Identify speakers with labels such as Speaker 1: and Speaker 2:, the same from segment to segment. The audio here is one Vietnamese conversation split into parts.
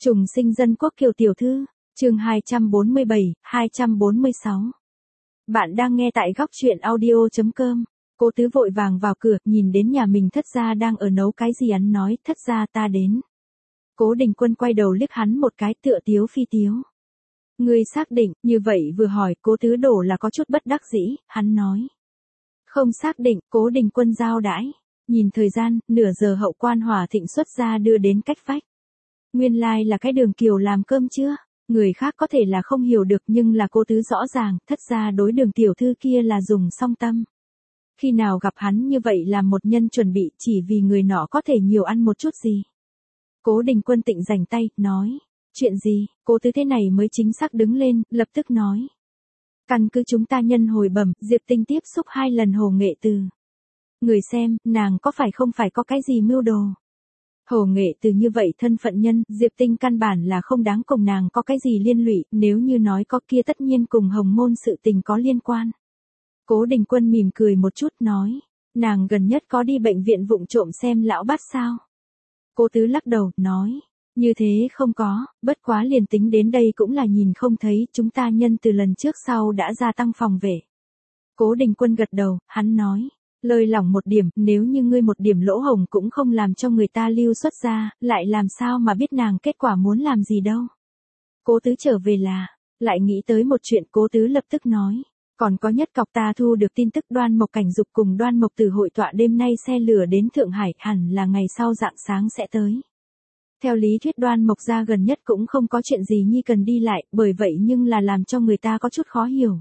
Speaker 1: Trùng sinh dân quốc Kiều tiểu thư, chương 247, 246. Bạn đang nghe tại góc truyện audio.com. Cố Tứ vội vàng vào cửa, nhìn đến nhà mình thất gia đang ở nấu cái gì ăn nói, thất gia ta đến. Cố Đình Quân quay đầu liếc hắn một cái tựa tiếu phi tiếu. Ngươi xác định, như vậy vừa hỏi Cố Tứ đổ là có chút bất đắc dĩ, hắn nói. Không xác định, Cố Đình Quân giao đãi. Nhìn thời gian, nửa giờ hậu Quan Hòa Thịnh xuất gia đưa đến cách vách. Nguyên lai là cái Đường Kiều làm cơm chưa? Người khác có thể là không hiểu được nhưng là Cố Tứ rõ ràng, thất gia đối Đường tiểu thư kia là dùng song tâm. Khi nào gặp hắn như vậy làm một nhân chuẩn bị chỉ vì người nọ có thể nhiều ăn một chút gì. Cố Đình Quân tịnh rảnh tay, nói. Chuyện gì? Cố Tứ thế này mới chính xác đứng lên, lập tức nói. Căn cứ chúng ta nhân hồi bẩm, Diệp Tinh tiếp xúc 2 lần Hồ Nghệ Từ. Người xem, nàng có phải không phải có cái gì mưu đồ. Hồ Nghệ Từ như vậy thân phận nhân, Diệp Tinh căn bản là không đáng cùng nàng có cái gì liên lụy, nếu như nói có kia tất nhiên cùng Hồng Môn sự tình có liên quan. Cố Đình Quân mỉm cười một chút nói, nàng gần nhất có đi bệnh viện vụng trộm xem lão bát sao. Cố Tứ lắc đầu, nói, như thế không có, bất quá liền tính đến đây cũng là nhìn không thấy, chúng ta nhân từ lần trước sau đã gia tăng phòng vệ. Cố Đình Quân gật đầu, hắn nói, lời lỏng một điểm, nếu như ngươi một điểm lỗ hổng cũng không làm cho người ta lưu xuất ra, lại làm sao mà biết nàng kết quả muốn làm gì đâu. Cố Tứ trở về là, lại nghĩ tới một chuyện. Cố Tứ lập tức nói, còn có nhất cọc ta thu được tin tức Đoan Mộc Cảnh Dục cùng Đoan Mộc Từ hội tọa đêm nay xe lửa đến Thượng Hải, hẳn là ngày sau rạng sáng sẽ tới. Theo lý thuyết Đoan Mộc gia gần nhất cũng không có chuyện gì nhi cần đi lại, bởi vậy nhưng là làm cho người ta có chút khó hiểu.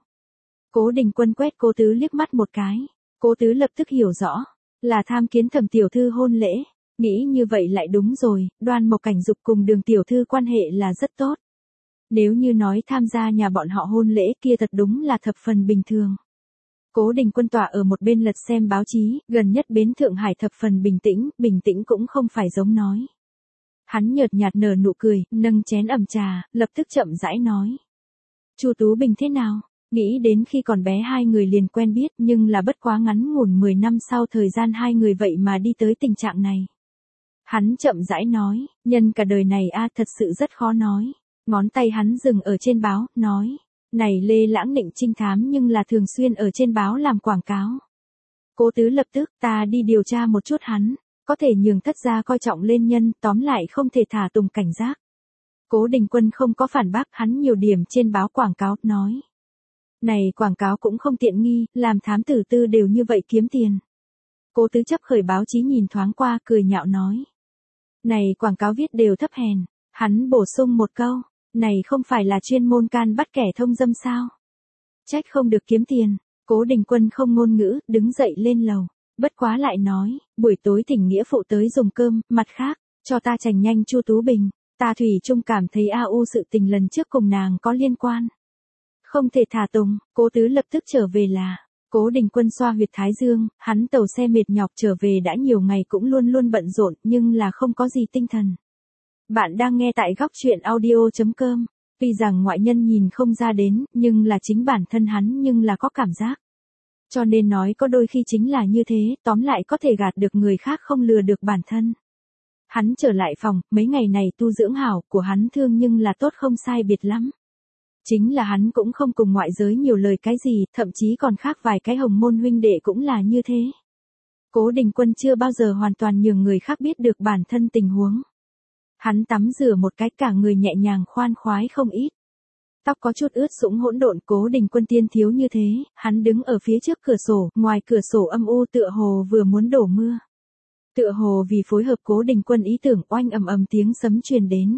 Speaker 1: Cố Đình Quân quét Cố Tứ liếc mắt một cái. Cố Tứ lập tức hiểu rõ, là tham kiến Thẩm tiểu thư hôn lễ, nghĩ như vậy lại đúng rồi, Đoan Mộc Cảnh Dục cùng Đường tiểu thư quan hệ là rất tốt. Nếu như nói tham gia nhà bọn họ hôn lễ kia thật đúng là thập phần bình thường. Cố Đình Quân tọa ở một bên lật xem báo chí, gần nhất bến Thượng Hải thập phần bình tĩnh cũng không phải giống nói. Hắn nhợt nhạt nở nụ cười, nâng chén ẩm trà, lập tức chậm rãi nói. Chu Tú Bình thế nào? Nghĩ đến khi còn bé hai người liền quen biết nhưng là bất quá ngắn ngủn 10 năm sau thời gian hai người vậy mà đi tới tình trạng này. Hắn chậm rãi nói, nhân cả đời này thật sự rất khó nói. Ngón tay hắn dừng ở trên báo, nói, này Lê Lãng Nịnh trinh thám nhưng là thường xuyên ở trên báo làm quảng cáo. Cố Tứ lập tức, ta đi điều tra một chút hắn, có thể nhường thất gia coi trọng lên nhân, tóm lại không thể thả tùng cảnh giác. Cố Đình Quân không có phản bác, hắn nhiều điểm trên báo quảng cáo, nói. Này quảng cáo cũng không tiện nghi, làm thám tử tư đều như vậy kiếm tiền. Cố Tứ chấp khởi báo chí nhìn thoáng qua, cười nhạo nói. Này quảng cáo viết đều thấp hèn, hắn bổ sung một câu, này không phải là chuyên môn can bắt kẻ thông dâm sao? Trách không được kiếm tiền. Cố Đình Quân không ngôn ngữ, đứng dậy lên lầu, bất quá lại nói, buổi tối thỉnh nghĩa phụ tới dùng cơm, mặt khác, cho ta chành nhanh Chu Tú Bình, ta thủy chung cảm thấy sự tình lần trước cùng nàng có liên quan. Không thể thả tùng. Cố Tứ lập tức trở về là, Cố Đình Quân xoa huyệt thái dương, hắn tàu xe mệt nhọc trở về đã nhiều ngày cũng luôn luôn bận rộn nhưng là không có gì tinh thần. Bạn đang nghe tại góc truyện audio.com, tuy rằng ngoại nhân nhìn không ra đến, nhưng là chính bản thân hắn nhưng là có cảm giác. Cho nên nói có đôi khi chính là như thế, tóm lại có thể gạt được người khác không lừa được bản thân. Hắn trở lại phòng, mấy ngày này tu dưỡng hảo, của hắn thương nhưng là tốt không sai biệt lắm. Chính là hắn cũng không cùng ngoại giới nhiều lời cái gì, thậm chí còn khác vài cái Hồng Môn huynh đệ cũng là như thế. Cố Đình Quân chưa bao giờ hoàn toàn nhường người khác biết được bản thân tình huống. Hắn tắm rửa một cái cả người nhẹ nhàng khoan khoái không ít. Tóc có chút ướt sũng hỗn độn. Cố Đình Quân tiên thiếu như thế, hắn đứng ở phía trước cửa sổ, ngoài cửa sổ âm u tựa hồ vừa muốn đổ mưa. Tựa hồ vì phối hợp Cố Đình Quân ý tưởng oanh ầm ầm tiếng sấm truyền đến.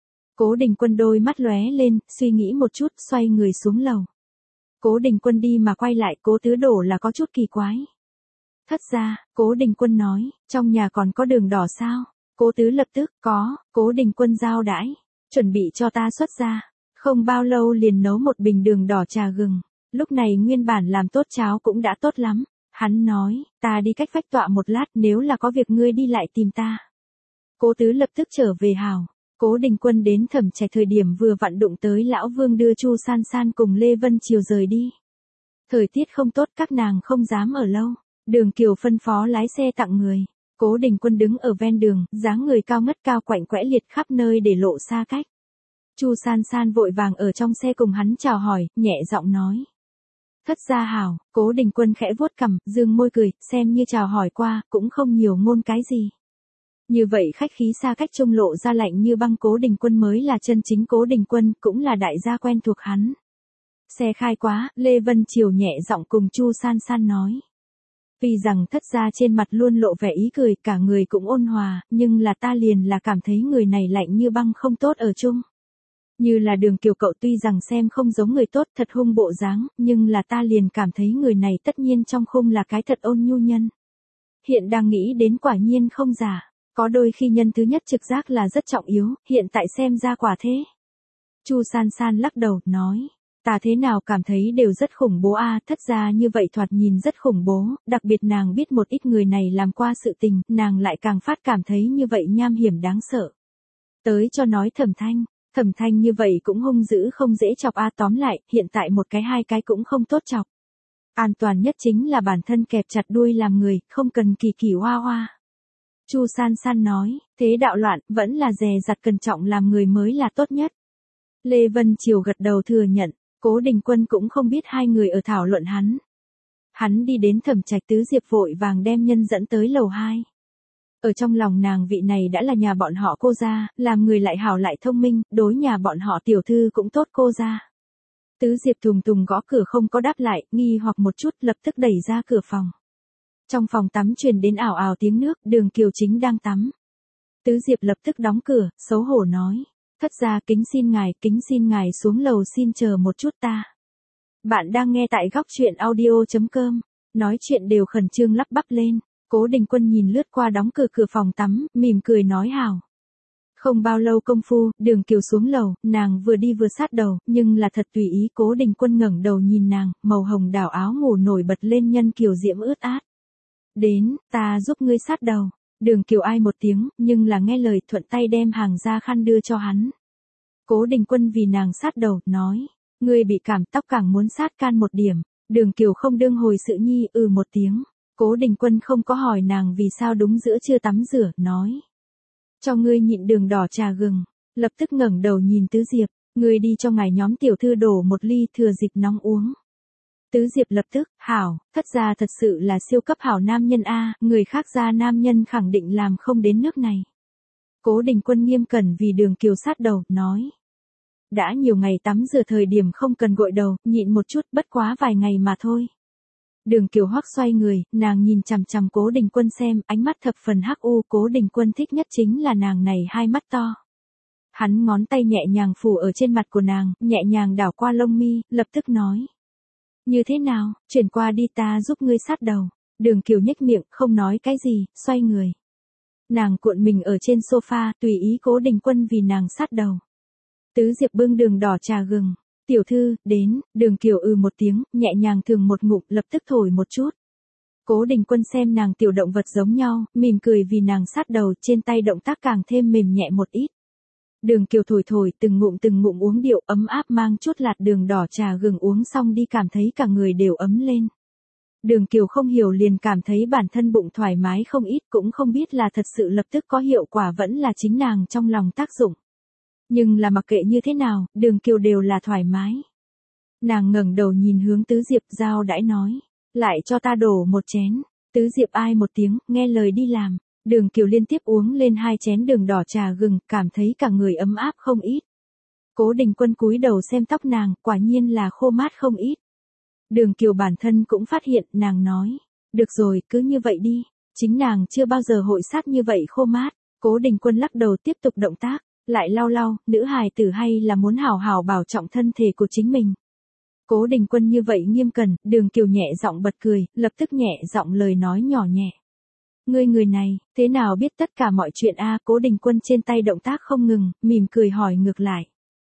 Speaker 1: Cố Đình Quân đôi mắt lóe lên, suy nghĩ một chút, xoay người xuống lầu. Cố Đình Quân đi mà quay lại, Cố Tứ đổ là có chút kỳ quái. Thất gia, Cố Đình Quân nói, trong nhà còn có đường đỏ sao? Cố Tứ lập tức, có. Cố Đình Quân giao đãi, chuẩn bị cho ta xuất ra. Không bao lâu liền nấu một bình đường đỏ trà gừng. Lúc này nguyên bản làm tốt cháo cũng đã tốt lắm. Hắn nói, ta đi cách vách tọa một lát, nếu là có việc ngươi đi lại tìm ta. Cố Tứ lập tức trở về hào. Cố Đình Quân đến Thẩm Trạch thời điểm vừa vặn đụng tới lão Vương đưa Chu San San cùng Lê Vân Triều rời đi. Thời tiết không tốt, các nàng không dám ở lâu. Đường Kiều phân phó lái xe tặng người. Cố Đình Quân đứng ở ven đường, dáng người cao ngất cao quạnh quẽ liệt khắp nơi để lộ xa cách. Chu San San vội vàng ở trong xe cùng hắn chào hỏi, nhẹ giọng nói. Thất gia hảo, Cố Đình Quân khẽ vuốt cằm, dương môi cười, xem như chào hỏi qua, cũng không nhiều ngôn cái gì. Như vậy khách khí xa cách trông lộ ra lạnh như băng. Cố Đình Quân mới là chân chính Cố Đình Quân, cũng là đại gia quen thuộc hắn. Xe khai quá, Lê Vân Triều nhẹ giọng cùng Chu San San nói. Vì rằng thất gia trên mặt luôn lộ vẻ ý cười, cả người cũng ôn hòa, nhưng là ta liền là cảm thấy người này lạnh như băng không tốt ở chung. Như là Đường Kiều cậu tuy rằng xem không giống người tốt thật hung bộ dáng, nhưng là ta liền cảm thấy người này tất nhiên trong khung là cái thật ôn nhu nhân. Hiện đang nghĩ đến quả nhiên không giả, có đôi khi nhân thứ nhất trực giác là rất trọng yếu, hiện tại xem ra quả thế. Chu San San lắc đầu, nói. Ta thế nào cảm thấy đều rất khủng bố a, thất gia như vậy thoạt nhìn rất khủng bố, đặc biệt nàng biết một ít người này làm qua sự tình, nàng lại càng phát cảm thấy như vậy nham hiểm đáng sợ. Tới cho nói Thẩm Thanh như vậy cũng hung dữ không dễ chọc a, tóm lại, hiện tại một cái hai cái cũng không tốt chọc. An toàn nhất chính là bản thân kẹp chặt đuôi làm người, không cần kỳ kỳ hoa hoa. Chu San San nói, thế đạo loạn, vẫn là dè dặt cẩn trọng làm người mới là tốt nhất. Lê Vân Triều gật đầu thừa nhận. Cố Đình Quân cũng không biết hai người ở thảo luận hắn. Hắn đi đến Thẩm Trạch Tứ Diệp vội vàng đem nhân dẫn tới lầu 2. Ở trong lòng nàng vị này đã là nhà bọn họ cô gia, làm người lại hảo lại thông minh, đối nhà bọn họ tiểu thư cũng tốt cô gia. Tứ Diệp thùng thùng gõ cửa không có đáp lại, nghi hoặc một chút lập tức đẩy ra cửa phòng. Trong phòng tắm truyền đến ảo ảo tiếng nước, Đường Kiều chính đang tắm. Tứ Diệp lập tức đóng cửa, xấu hổ nói. Thất gia kính xin ngài xuống lầu xin chờ một chút ta. Bạn đang nghe tại góc chuyện audio.com, nói chuyện đều khẩn trương lắp bắp lên. Cố Đình Quân nhìn lướt qua đóng cửa phòng tắm, mỉm cười nói hảo. Không bao lâu công phu, Đường Kiều xuống lầu, nàng vừa đi vừa sát đầu, nhưng là thật tùy ý. Cố Đình Quân ngẩng đầu nhìn nàng, màu hồng đào áo ngủ nổi bật lên nhân kiều diễm ướt át. Đến, ta giúp ngươi sát đầu. Đường Kiều ai một tiếng, nhưng là nghe lời thuận tay đem hàng ra khăn đưa cho hắn. Cố Đình Quân vì nàng sát đầu, nói, ngươi bị cảm tóc càng muốn sát can một điểm. Đường Kiều không đương hồi sự nhi, một tiếng. Cố Đình Quân không có hỏi nàng vì sao đúng giữa trưa tắm rửa, nói. Cho ngươi nhịn đường đỏ trà gừng. Lập tức ngẩng đầu nhìn Tứ Diệp, ngươi đi cho ngài nhóm tiểu thư đổ một ly thừa dịch nóng uống. Tứ Diệp lập tức, hảo, thất gia thật sự là siêu cấp hảo nam nhân a, người khác gia nam nhân khẳng định làm không đến nước này. Cố Đình Quân nghiêm cẩn vì Đường Kiều sát đầu, nói. Đã nhiều ngày tắm rửa thời điểm không cần gội đầu, nhịn một chút, bất quá vài ngày mà thôi. Đường Kiều hoắc xoay người, nàng nhìn chằm chằm Cố Đình Quân xem, ánh mắt thập phần hắc u. Cố Đình Quân thích nhất chính là nàng này hai mắt to. Hắn ngón tay nhẹ nhàng phủ ở trên mặt của nàng, nhẹ nhàng đảo qua lông mi, lập tức nói. Như thế nào, chuyển qua đi ta giúp ngươi sát đầu. Đường Kiều nhếch miệng, không nói cái gì, xoay người. Nàng cuộn mình ở trên sofa, tùy ý Cố Đình Quân vì nàng sát đầu. Tứ Diệp bưng đường đỏ trà gừng. Tiểu thư, đến. Đường Kiều một tiếng, nhẹ nhàng thường một ngụm, lập tức thổi một chút. Cố Đình Quân xem nàng tiểu động vật giống nhau, mỉm cười vì nàng sát đầu, trên tay động tác càng thêm mềm nhẹ một ít. Đường Kiều thổi từng ngụm uống điệu ấm áp mang chút lạt đường đỏ trà gừng uống xong đi cảm thấy cả người đều ấm lên. Đường Kiều không hiểu liền cảm thấy bản thân bụng thoải mái không ít, cũng không biết là thật sự lập tức có hiệu quả vẫn là chính nàng trong lòng tác dụng. Nhưng là mặc kệ như thế nào, Đường Kiều đều là thoải mái. Nàng ngẩng đầu nhìn hướng Tứ Diệp giao đãi nói, lại cho ta đổ một chén. Tứ Diệp ai một tiếng, nghe lời đi làm. Đường Kiều liên tiếp uống lên 2 chén đường đỏ trà gừng, cảm thấy cả người ấm áp không ít. Cố Đình Quân cúi đầu xem tóc nàng, quả nhiên là khô mát không ít. Đường Kiều bản thân cũng phát hiện, nàng nói, được rồi, cứ như vậy đi. Chính nàng chưa bao giờ hội sát như vậy khô mát. Cố Đình Quân lắc đầu tiếp tục động tác, lại lau, nữ hài tử hay là muốn hảo hảo bảo trọng thân thể của chính mình. Cố Đình Quân như vậy nghiêm cẩn, Đường Kiều nhẹ giọng bật cười, lập tức nhẹ giọng lời nói nhỏ nhẹ. Ngươi người này, thế nào biết tất cả mọi chuyện a? Cố Đình Quân trên tay động tác không ngừng, mỉm cười hỏi ngược lại.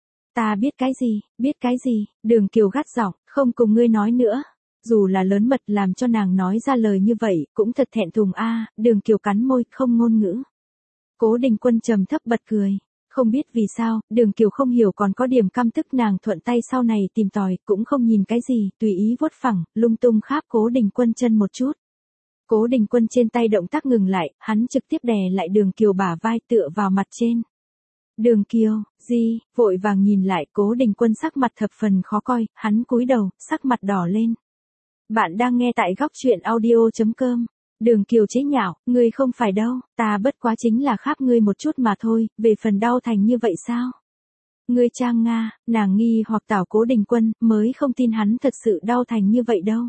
Speaker 1: Ta biết cái gì, Đường Kiều gắt giọng, không cùng ngươi nói nữa. Dù là lớn mật làm cho nàng nói ra lời như vậy, cũng thật thẹn thùng a. Đường Kiều cắn môi, không ngôn ngữ. Cố Đình Quân trầm thấp bật cười. Không biết vì sao, Đường Kiều không hiểu còn có điểm căm tức nàng thuận tay sau này tìm tòi, cũng không nhìn cái gì, tùy ý vuốt phẳng, lung tung kháp Cố Đình Quân chân một chút. Cố Đình Quân trên tay động tác ngừng lại, hắn trực tiếp đè lại Đường Kiều bả vai tựa vào mặt trên. Đường Kiều, gì, vội vàng nhìn lại Cố Đình Quân sắc mặt thập phần khó coi, hắn cúi đầu, sắc mặt đỏ lên. Bạn đang nghe tại góc truyện audio.com. Đường Kiều chế nhạo, ngươi không phải đâu, ta bất quá chính là kháp ngươi một chút mà thôi, về phần đau thành như vậy sao? Ngươi trang Nga, nàng nghi hoặc tảo Cố Đình Quân, mới không tin hắn thật sự đau thành như vậy đâu.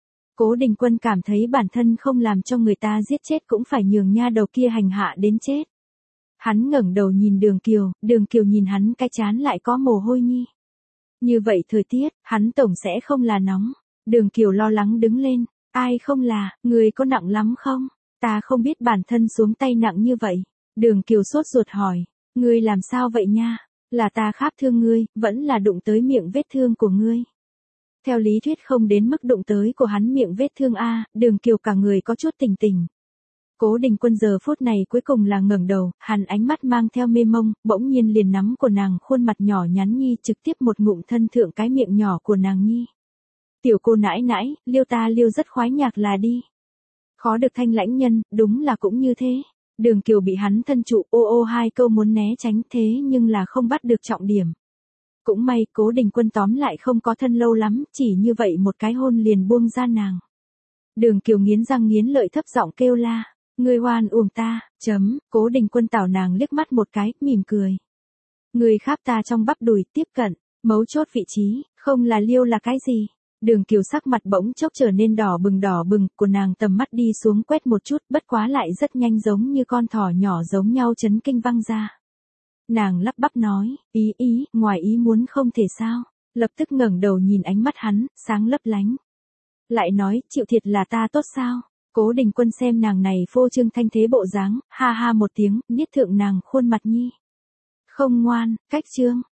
Speaker 1: Cố Đình Quân cảm thấy bản thân không làm cho người ta giết chết cũng phải nhường nha đầu kia hành hạ đến chết. Hắn ngẩng đầu nhìn Đường Kiều nhìn hắn cái chán lại có mồ hôi nhi. Như vậy thời tiết, hắn tổng sẽ không là nóng. Đường Kiều lo lắng đứng lên, ai không là, người có nặng lắm không? Ta không biết bản thân xuống tay nặng như vậy. Đường Kiều sốt ruột hỏi, ngươi làm sao vậy nha? Là ta kháp thương ngươi, vẫn là đụng tới miệng vết thương của ngươi. Theo lý thuyết không đến mức đụng tới của hắn miệng vết thương a, Đường Kiều cả người có chút tỉnh tỉnh. Cố Đình Quân giờ phút này cuối cùng là ngẩng đầu, hắn ánh mắt mang theo mê mông, bỗng nhiên liền nắm của nàng khuôn mặt nhỏ nhắn nhi trực tiếp một ngụm thân thượng cái miệng nhỏ của nàng nhi. Tiểu cô nãi nãi, liêu ta liêu rất khoái nhạc là đi. Khó được thanh lãnh nhân, đúng là cũng như thế. Đường Kiều bị hắn thân trụ ô ô hai câu muốn né tránh thế nhưng là không bắt được trọng điểm. Cũng may Cố Đình Quân tóm lại không có thân lâu lắm, chỉ như vậy một cái hôn liền buông ra nàng. Đường Kiều nghiến răng nghiến lợi thấp giọng kêu la, ngươi hoan uổng ta, Cố Đình Quân tảo nàng liếc mắt một cái, mỉm cười. Ngươi kháp ta trong bắp đùi, tiếp cận, mấu chốt vị trí, không là liêu là cái gì. Đường Kiều sắc mặt bỗng chốc trở nên đỏ bừng, của nàng tầm mắt đi xuống quét một chút, bất quá lại rất nhanh giống như con thỏ nhỏ giống nhau chấn kinh văng ra. Nàng lắp bắp nói, ngoài ý muốn không thể sao, lập tức ngẩng đầu nhìn ánh mắt hắn, sáng lấp lánh. Lại nói, chịu thiệt là ta tốt sao? Cố Đình Quân xem nàng này phô trương thanh thế bộ dáng, ha ha một tiếng, niết thượng nàng khuôn mặt nhi. Không ngoan, cách trương,